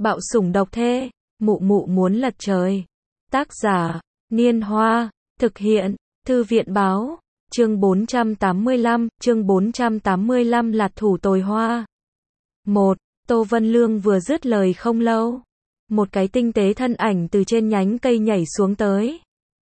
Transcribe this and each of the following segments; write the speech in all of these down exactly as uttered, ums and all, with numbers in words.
Bạo sủng độc thê, mụ mụ muốn lật trời. Tác giả, Niên Hoa, thực hiện, Thư viện Báo, chương bốn trăm tám mươi lăm, chương bốn trăm tám mươi lăm Lạt thủ tồi hoa. một. Tô Vân Lương vừa dứt lời không lâu, một cái tinh tế thân ảnh từ trên nhánh cây nhảy xuống tới.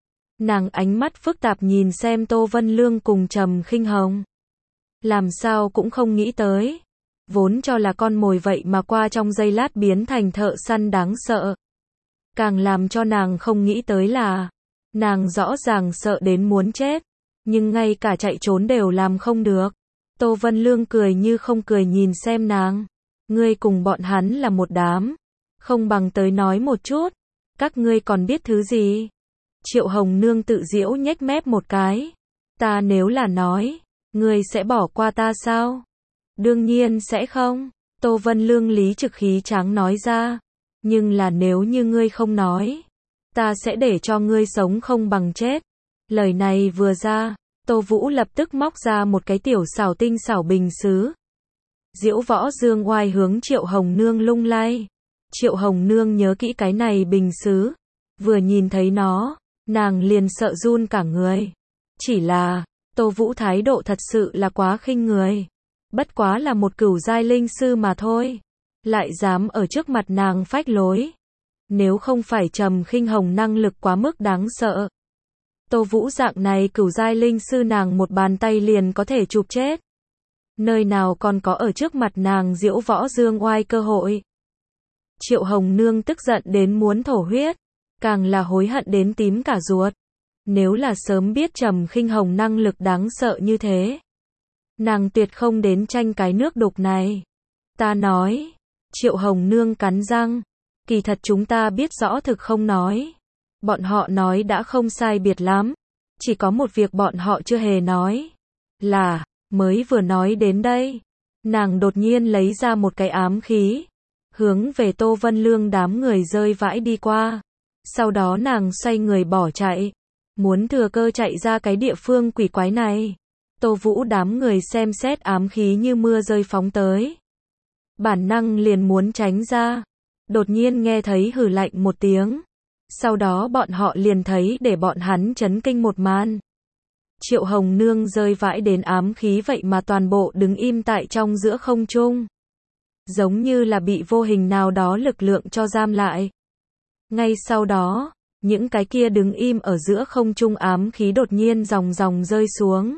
Nàng ánh mắt phức tạp nhìn xem Tô Vân Lương cùng Trầm Khinh Hồng. Làm sao cũng không nghĩ tới, vốn cho là con mồi vậy mà qua trong giây lát biến thành thợ săn đáng sợ. Càng làm cho nàng không nghĩ tới là, nàng rõ ràng sợ đến muốn chết, nhưng ngay cả chạy trốn đều làm không được. Tô Vân Lương cười như không cười nhìn xem nàng. Ngươi cùng bọn hắn là một đám, không bằng tới nói một chút, các ngươi còn biết thứ gì? Triệu Hồng Nương tự giễu nhếch mép một cái. Ta nếu là nói, ngươi sẽ bỏ qua ta sao? Đương nhiên sẽ không. Tô Vân Lương lý trực khí tráng nói ra. Nhưng là nếu như ngươi không nói, ta sẽ để cho ngươi sống không bằng chết. Lời này vừa ra, Tô Vũ lập tức móc ra một cái tiểu xảo tinh xảo bình sứ. Diễu Võ Dương Oai hướng Triệu Hồng Nương lung lay. Triệu Hồng Nương nhớ kỹ cái này bình sứ. Vừa nhìn thấy nó, nàng liền sợ run cả người. Chỉ là, Tô Vũ thái độ thật sự là quá khinh người. Bất quá là một cửu giai linh sư mà thôi. Lại dám ở trước mặt nàng phách lối. Nếu không phải Trầm Khinh Hồng năng lực quá mức đáng sợ, Tô Vũ dạng này cửu giai linh sư nàng một bàn tay liền có thể chụp chết. Nơi nào còn có ở trước mặt nàng diễu võ dương oai cơ hội. Triệu Hồng Nương tức giận đến muốn thổ huyết, càng là hối hận đến tím cả ruột. Nếu là sớm biết Trầm Khinh Hồng năng lực đáng sợ như thế, nàng tuyệt không đến tranh cái nước đục này. Ta nói, Triệu Hồng Nương cắn răng, kỳ thật chúng ta biết rõ thực không nói. Bọn họ nói đã không sai biệt lắm, chỉ có một việc bọn họ chưa hề nói, là, mới vừa nói đến đây, nàng đột nhiên lấy ra một cái ám khí, hướng về Tô Vân Lương đám người rơi vãi đi qua. Sau đó nàng xoay người bỏ chạy, muốn thừa cơ chạy ra cái địa phương quỷ quái này. Tô Vũ đám người xem xét ám khí như mưa rơi phóng tới, bản năng liền muốn tránh ra. Đột nhiên nghe thấy hừ lạnh một tiếng. Sau đó bọn họ liền thấy để bọn hắn chấn kinh một màn. Triệu Hồng Nương rơi vãi đến ám khí vậy mà toàn bộ đứng im tại trong giữa không trung. Giống như là bị vô hình nào đó lực lượng cho giam lại. Ngay sau đó, những cái kia đứng im ở giữa không trung ám khí đột nhiên ròng ròng rơi xuống.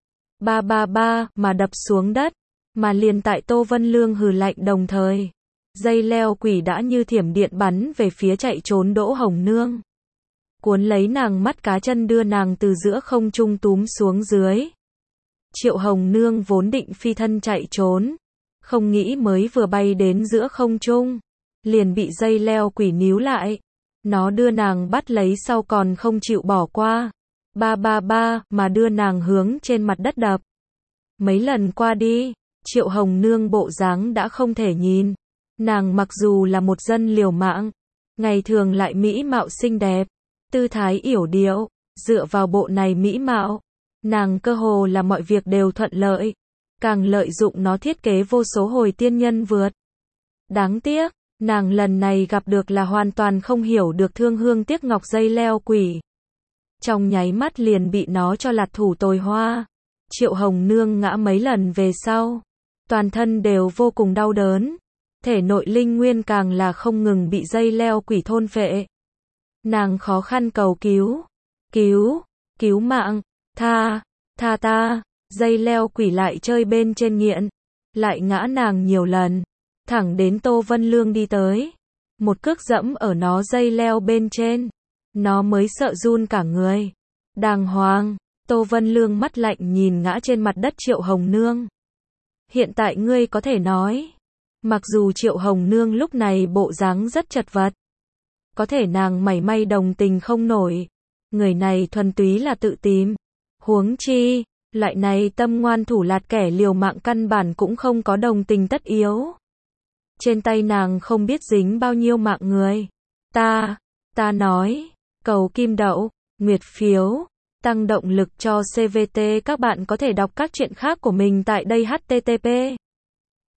Ba ba ba mà đập xuống đất, mà liền tại Tô Vân Lương hừ lạnh đồng thời. Dây leo quỷ đã như thiểm điện bắn về phía chạy trốn Đỗ Hồng Nương. Cuốn lấy nàng mắt cá chân đưa nàng từ giữa không trung túm xuống dưới. Triệu Hồng Nương vốn định phi thân chạy trốn, không nghĩ mới vừa bay đến giữa không trung, liền bị dây leo quỷ níu lại. Nó đưa nàng bắt lấy sau còn không chịu bỏ qua. Ba ba ba mà đưa nàng hướng trên mặt đất đập. Mấy lần qua đi, Triệu Hồng Nương bộ dáng đã không thể nhìn. Nàng mặc dù là một dân liều mạng, ngày thường lại mỹ mạo xinh đẹp, tư thái yểu điệu, dựa vào bộ này mỹ mạo, nàng cơ hồ là mọi việc đều thuận lợi, càng lợi dụng nó thiết kế vô số hồi tiên nhân vượt. Đáng tiếc, nàng lần này gặp được là hoàn toàn không hiểu được thương hương tiếc ngọc dây leo quỷ. Trong nháy mắt liền bị nó cho lạt thủ tồi hoa. Triệu Hồng Nương ngã mấy lần về sau, toàn thân đều vô cùng đau đớn. Thể nội linh nguyên càng là không ngừng bị dây leo quỷ thôn phệ. Nàng khó khăn cầu cứu, cứu, cứu mạng, tha, tha ta. Dây leo quỷ lại chơi bên trên nghiện, lại ngã nàng nhiều lần, thẳng đến Tô Vân Lương đi tới, một cước dẫm ở nó dây leo bên trên, nó mới sợ run cả người. Đàng hoàng, Tô Vân Lương mắt lạnh nhìn ngã trên mặt đất Triệu Hồng Nương. Hiện tại ngươi có thể nói. Mặc dù Triệu Hồng Nương lúc này bộ dáng rất chật vật, có thể nàng mảy may đồng tình không nổi. Người này thuần túy là tự tìm. Huống chi, loại này tâm ngoan thủ lạt kẻ liều mạng căn bản cũng không có đồng tình tất yếu. Trên tay nàng không biết dính bao nhiêu mạng người. Ta, ta nói, cầu kim đậu, nguyệt phiếu, tăng động lực cho xê vê tê. Các bạn có thể đọc các chuyện khác của mình tại đây. H T T P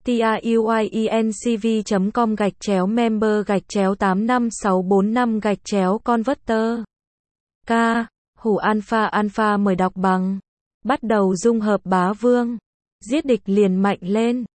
tiuyinc chấm com gạch chéo member gạch chéo tám năm sáu bốn năm gạch chéo converter. K. Hủ alpha alpha mời đọc bằng. Bắt đầu dung hợp bá vương. Giết địch liền mạnh lên.